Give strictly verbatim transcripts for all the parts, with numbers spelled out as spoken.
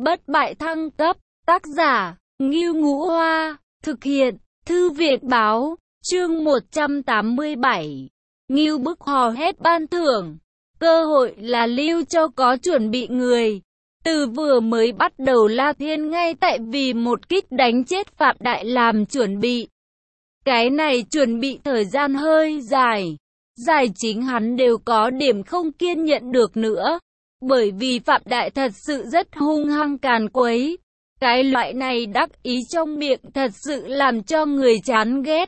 Bất bại thăng cấp, tác giả, Ngưu Ngũ Hoa, thực hiện, Thư viện báo, chương một trăm tám mươi bảy. Ngưu Bức hò hét ban thưởng, cơ hội là lưu cho có chuẩn bị người. Từ vừa mới bắt đầu La Thiên ngay tại vì một kích đánh chết Phạm Đại làm chuẩn bị. Cái này chuẩn bị thời gian hơi dài, dài chính hắn đều có điểm không kiên nhẫn được nữa. Bởi vì Phạm Đại thật sự rất hung hăng càn quấy. Cái loại này đắc ý trong miệng thật sự làm cho người chán ghét.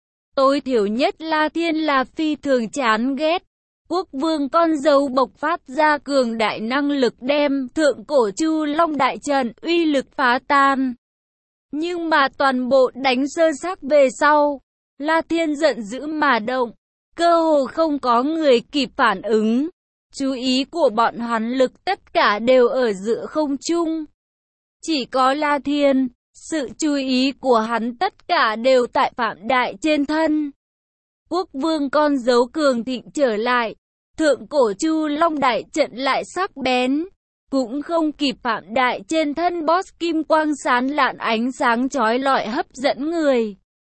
Tối thiểu nhất La Thiên là phi thường chán ghét. Quốc vương con dâu bộc phát ra cường đại năng lực đem thượng cổ Chu Long đại trận uy lực phá tan. Nhưng mà toàn bộ đánh sơ xác về sau, La Thiên giận dữ mà động, cơ hồ không có người kịp phản ứng. Chú ý của bọn hắn lực tất cả đều ở giữa không trung. Chỉ có La Thiên, sự chú ý của hắn tất cả đều tại Phạm Đại trên thân. Quốc vương con dấu cường thịnh trở lại, thượng cổ Chu Long đại trận lại sắc bén, cũng không kịp Phạm Đại trên thân boss kim quang sáng lạn ánh sáng chói lọi hấp dẫn người.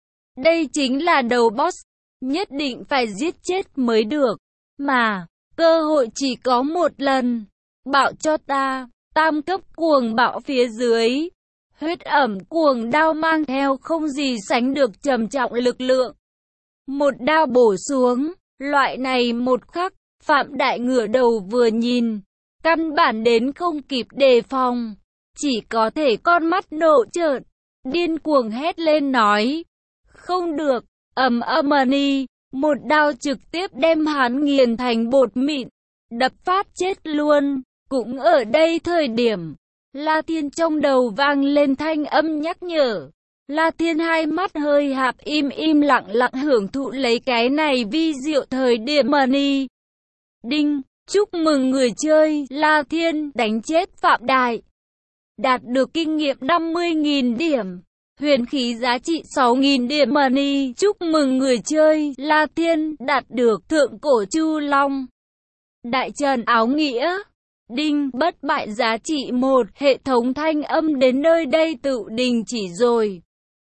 Đây chính là đầu boss, nhất định phải giết chết mới được, mà cơ hội chỉ có một lần. Bạo cho ta, tam cấp cuồng bạo phía dưới. Huyết ẩm cuồng đao mang theo không gì sánh được trầm trọng lực lượng. Một đao bổ xuống, loại này một khắc, Phạm Đại ngửa đầu vừa nhìn, căn bản đến không kịp đề phòng. Chỉ có thể con mắt nộ trợn, điên cuồng hét lên nói. Không được, ầm ầm ni. Một đao trực tiếp đem hắn nghiền thành bột mịn, đập phát chết luôn. Cũng ở đây thời điểm, La Thiên trong đầu vang lên thanh âm nhắc nhở. La Thiên hai mắt hơi hạp im im lặng lặng hưởng thụ lấy cái này vi diệu thời điểm money. Đinh, chúc mừng người chơi, La Thiên đánh chết Phạm Đại. Đạt được kinh nghiệm năm mươi nghìn điểm. Huyền khí giá trị sáu nghìn điểm money. Chúc mừng người chơi, La Thiên đạt được thượng cổ Chu Long đại trận áo nghĩa. Đinh, bất bại giá trị một. Hệ thống thanh âm đến nơi đây tự đình chỉ rồi.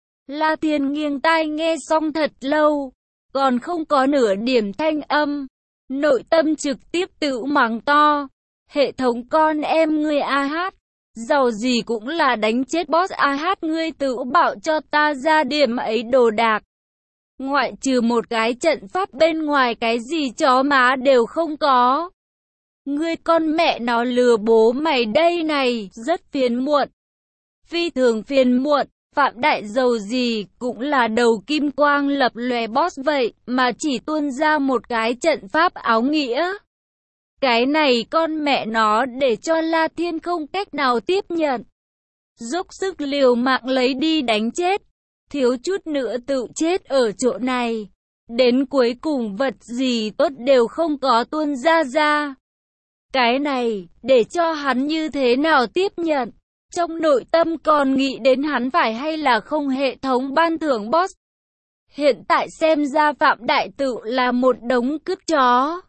La Thiên nghiêng tai nghe xong thật lâu, còn không có nửa điểm thanh âm. Nội tâm trực tiếp tự mắng to. Hệ thống con em ngươi a hát. Giàu gì cũng là đánh chết boss a hát, ngươi tự bảo cho ta ra điểm ấy đồ đạc. Ngoại trừ một cái trận pháp bên ngoài cái gì chó má đều không có. Ngươi con mẹ nó lừa bố mày đây này, rất phiền muộn. Phi thường phiền muộn, Phạm Đại giàu gì cũng là đầu kim quang lập lòe boss vậy, mà chỉ tuôn ra một cái trận pháp áo nghĩa. Cái này con mẹ nó để cho La Thiên không cách nào tiếp nhận. Dốc sức liều mạng lấy đi đánh chết, thiếu chút nữa tự chết ở chỗ này. Đến cuối cùng vật gì tốt đều không có tuôn ra ra. Cái này, để cho hắn như thế nào tiếp nhận? Trong nội tâm còn nghĩ đến hắn phải hay là không hệ thống ban thưởng boss. Hiện tại xem ra Phạm Đại tự là một đống cứt chó.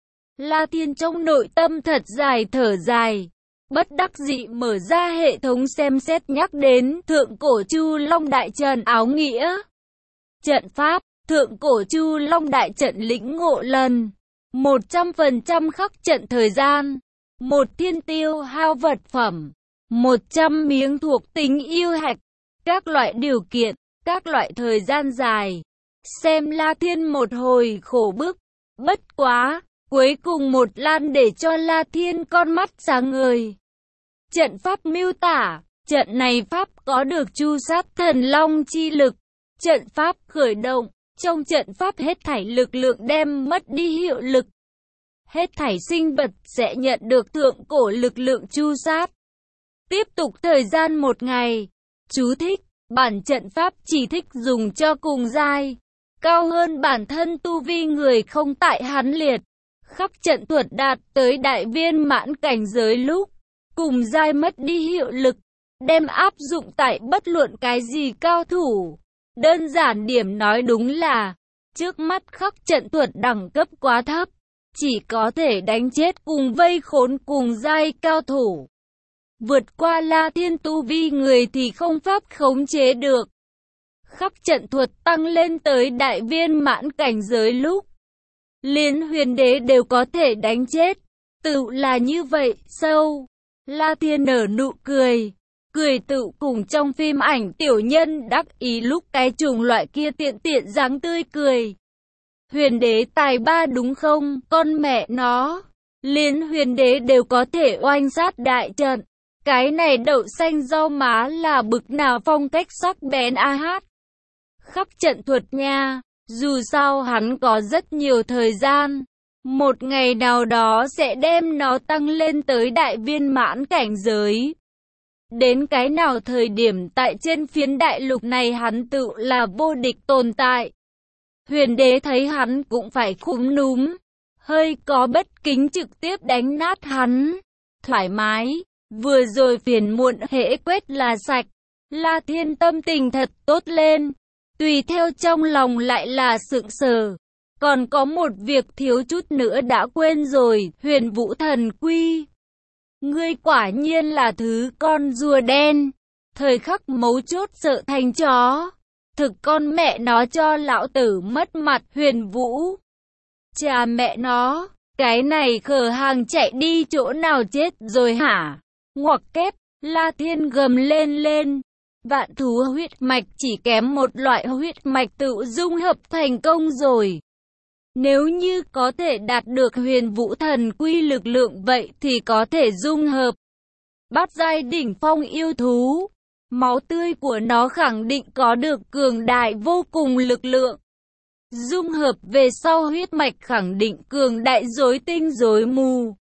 La Thiên trong nội tâm thật dài thở dài. Bất đắc dĩ mở ra hệ thống xem xét nhắc đến thượng cổ Chu Long đại trận áo nghĩa. Trận pháp, thượng cổ Chu Long đại trận lĩnh ngộ lần. một trăm phần trăm khắc trận thời gian. Một thiên tiêu hao vật phẩm. một trăm miếng thuộc tính yêu hạch. Các loại điều kiện, các loại thời gian dài. Xem La Thiên một hồi khổ bức. Bất quá, cuối cùng một lan để cho La Thiên con mắt sáng ngời. Trận pháp miêu tả, trận này pháp có được chu sát thần long chi lực. Trận pháp khởi động, trong trận pháp hết thảy lực lượng đem mất đi hiệu lực. Hết thảy sinh vật sẽ nhận được thượng cổ lực lượng chu sát. Tiếp tục thời gian một ngày. Chú thích, bản trận pháp chỉ thích dùng cho cùng giai. Cao hơn bản thân tu vi người không tại hắn liệt. Khắc trận thuật đạt tới đại viên mãn cảnh giới lúc cùng giai mất đi hiệu lực, đem áp dụng tại bất luận cái gì cao thủ. Đơn giản điểm nói đúng là trước mắt khắc trận thuật đẳng cấp quá thấp, chỉ có thể đánh chết cùng vây khốn cùng giai cao thủ. Vượt qua La Thiên tu vi người thì không pháp khống chế được. Khắc trận thuật tăng lên tới đại viên mãn cảnh giới lúc liền huyền đế đều có thể đánh chết. Tự là như vậy, sâu. La Thiên nở nụ cười. Cười tự cùng trong phim ảnh tiểu nhân đắc ý lúc cái chủng loại kia tiện tiện dáng tươi cười. Huyền đế tài ba đúng không, con mẹ nó. Liên huyền đế đều có thể oanh sát đại trận. Cái này đậu xanh rau má là bực nào phong cách sắc bén a hát. Khắc trận thuật nha, dù sao hắn có rất nhiều thời gian. Một ngày nào đó sẽ đem nó tăng lên tới đại viên mãn cảnh giới. Đến cái nào thời điểm tại trên phiến đại lục này hắn tự là vô địch tồn tại. Huyền đế thấy hắn cũng phải khúm núm, hơi có bất kính trực tiếp đánh nát hắn. Thoải mái, vừa rồi phiền muộn hễ quét là sạch. La Thiên tâm tình thật tốt lên, tùy theo trong lòng lại là sững sờ. Còn có một việc thiếu chút nữa đã quên rồi, Huyền Vũ Thần Quy. Ngươi quả nhiên là thứ con rùa đen, thời khắc mấu chốt sợ thành chó. Thực con mẹ nó cho lão tử mất mặt. Huyền Vũ. Cha mẹ nó, cái này khờ hàng chạy đi chỗ nào chết rồi hả? Ngoặc kép, La Thiên gầm lên lên. Vạn thú huyết mạch chỉ kém một loại huyết mạch tự dung hợp thành công rồi. Nếu như có thể đạt được Huyền Vũ Thần Quy lực lượng vậy thì có thể dung hợp bát giai đỉnh phong yêu thú. Máu tươi của nó khẳng định có được cường đại vô cùng lực lượng. Dung hợp về sau huyết mạch khẳng định cường đại rối tinh rối mù.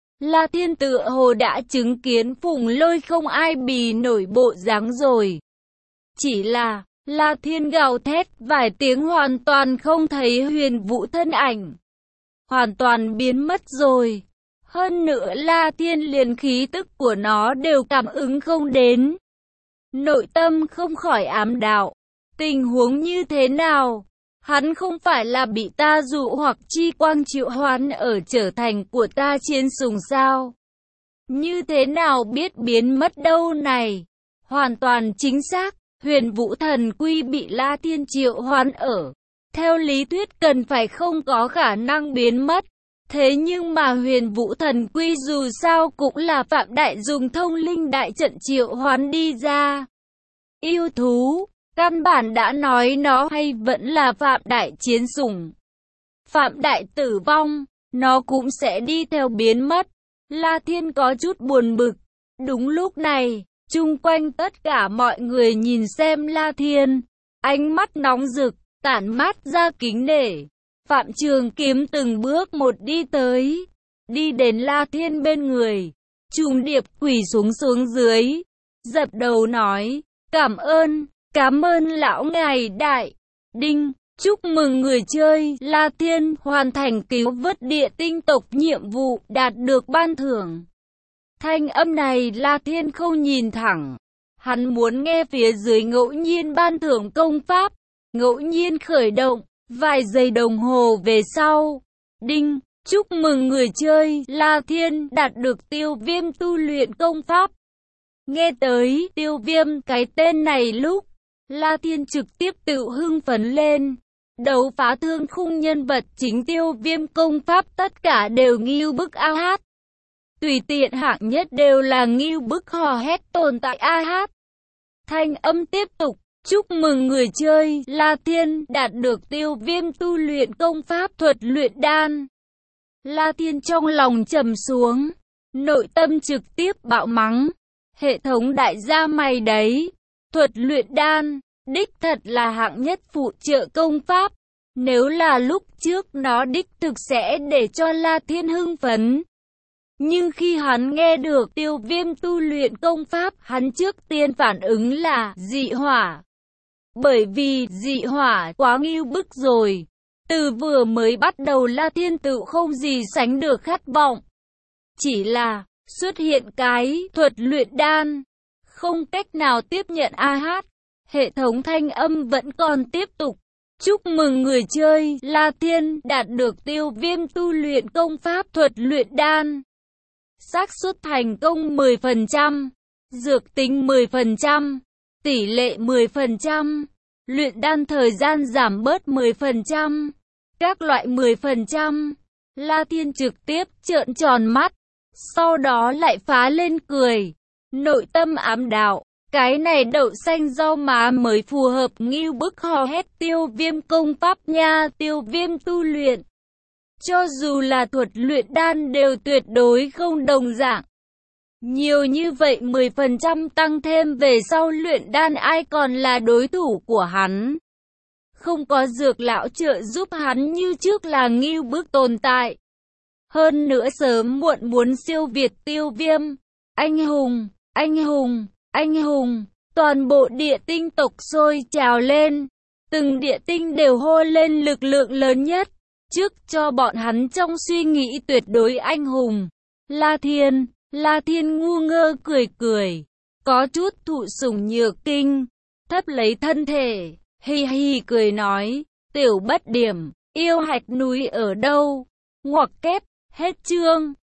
La Thiên tựa hồ đã chứng kiến Phùng Lôi không ai bì nổi bộ dáng rồi. Chỉ là La Thiên gào thét vài tiếng hoàn toàn không thấy Huyền Vũ thân ảnh. Hoàn toàn biến mất rồi. Hơn nữa La Thiên liền khí tức của nó đều cảm ứng không đến. Nội tâm không khỏi ám đạo. Tình huống như thế nào? Hắn không phải là bị ta dụ hoặc chi quang triệu hoán ở trở thành của ta chiến sùng sao? Như thế nào biết biến mất đâu này? Hoàn toàn chính xác. Huyền Vũ Thần Quy bị La Thiên triệu hoán ở. Theo lý thuyết cần phải không có khả năng biến mất. Thế nhưng mà Huyền Vũ Thần Quy dù sao cũng là Phạm Đại dùng thông linh đại trận triệu hoán đi ra. Yêu thú, căn bản đã nói nó hay vẫn là Phạm Đại chiến sủng. Phạm Đại tử vong, nó cũng sẽ đi theo biến mất. La Thiên có chút buồn bực. Đúng lúc này, chung quanh tất cả mọi người nhìn xem La Thiên, ánh mắt nóng rực, tản mát ra kính nể. Phạm Trường Kiếm từng bước một đi tới, đi đến La Thiên bên người, trùng điệp quỳ xuống xuống dưới, dập đầu nói, cảm ơn, cảm ơn lão ngài đại. Đinh, chúc mừng người chơi La Thiên hoàn thành cứu vớt địa tinh tộc nhiệm vụ, đạt được ban thưởng. Thanh âm này La Thiên không nhìn thẳng, hắn muốn nghe phía dưới ngẫu nhiên ban thưởng công pháp, ngẫu nhiên khởi động. Vài giây đồng hồ về sau, đinh, chúc mừng người chơi La Thiên đạt được tiêu viêm tu luyện công pháp. Nghe tới tiêu viêm cái tên này lúc, La Thiên trực tiếp tự hưng phấn lên. Đấu phá thương khung nhân vật chính tiêu viêm công pháp tất cả đều ngưu bức a hát. Tùy tiện hạng nhất đều là ngưu bức hò hét tồn tại a hát. Thanh âm tiếp tục. Chúc mừng người chơi La Thiên đạt được tiêu viêm tu luyện công pháp thuật luyện đan. La Thiên trong lòng trầm xuống, nội tâm trực tiếp bạo mắng. Hệ thống đại gia mày đấy, thuật luyện đan, đích thật là hạng nhất phụ trợ công pháp. Nếu là lúc trước nó đích thực sẽ để cho La Thiên hưng phấn. Nhưng khi hắn nghe được tiêu viêm tu luyện công pháp, hắn trước tiên phản ứng là dị hỏa. Bởi vì dị hỏa quá ngưu bức rồi. Từ vừa mới bắt đầu La Thiên tự không gì sánh được khát vọng. Chỉ là xuất hiện cái thuật luyện đan, không cách nào tiếp nhận a hát. Hệ thống thanh âm vẫn còn tiếp tục. Chúc mừng người chơi La Thiên đạt được tiêu viêm tu luyện công pháp thuật luyện đan. xác suất thành công mười phần trăm, dược tính mười phần trăm, tỷ lệ mười phần trăm, luyện đan thời gian giảm bớt mười phần trăm, các loại mười phần trăm. La Thiên trực tiếp trợn tròn mắt, sau đó lại phá lên cười, nội tâm ám đạo, cái này đậu xanh rau má mới phù hợp. Ngưu Bức hò hét, Tiêu Viêm công pháp nha, Tiêu Viêm tu luyện, cho dù là thuật luyện đan đều tuyệt đối không đồng dạng. Nhiều như vậy mười phần trăm tăng thêm về sau luyện đan ai còn là đối thủ của hắn. Không có Dược lão trợ giúp hắn như trước là Ngưu Bức tồn tại. Hơn nữa sớm muộn muốn siêu việt Tiêu Viêm. Anh hùng, anh hùng, anh hùng, toàn bộ địa tinh tộc sôi trào lên. Từng địa tinh đều hô lên lực lượng lớn nhất, trước cho bọn hắn trong suy nghĩ tuyệt đối anh hùng. La Thiên, La Thiên ngu ngơ cười cười, có chút thụ sủng nhược kinh, thấp lấy thân thể, hì hì cười nói, tiểu bất điểm, yêu hạch núi ở đâu? Ngoặc kép, hết chương.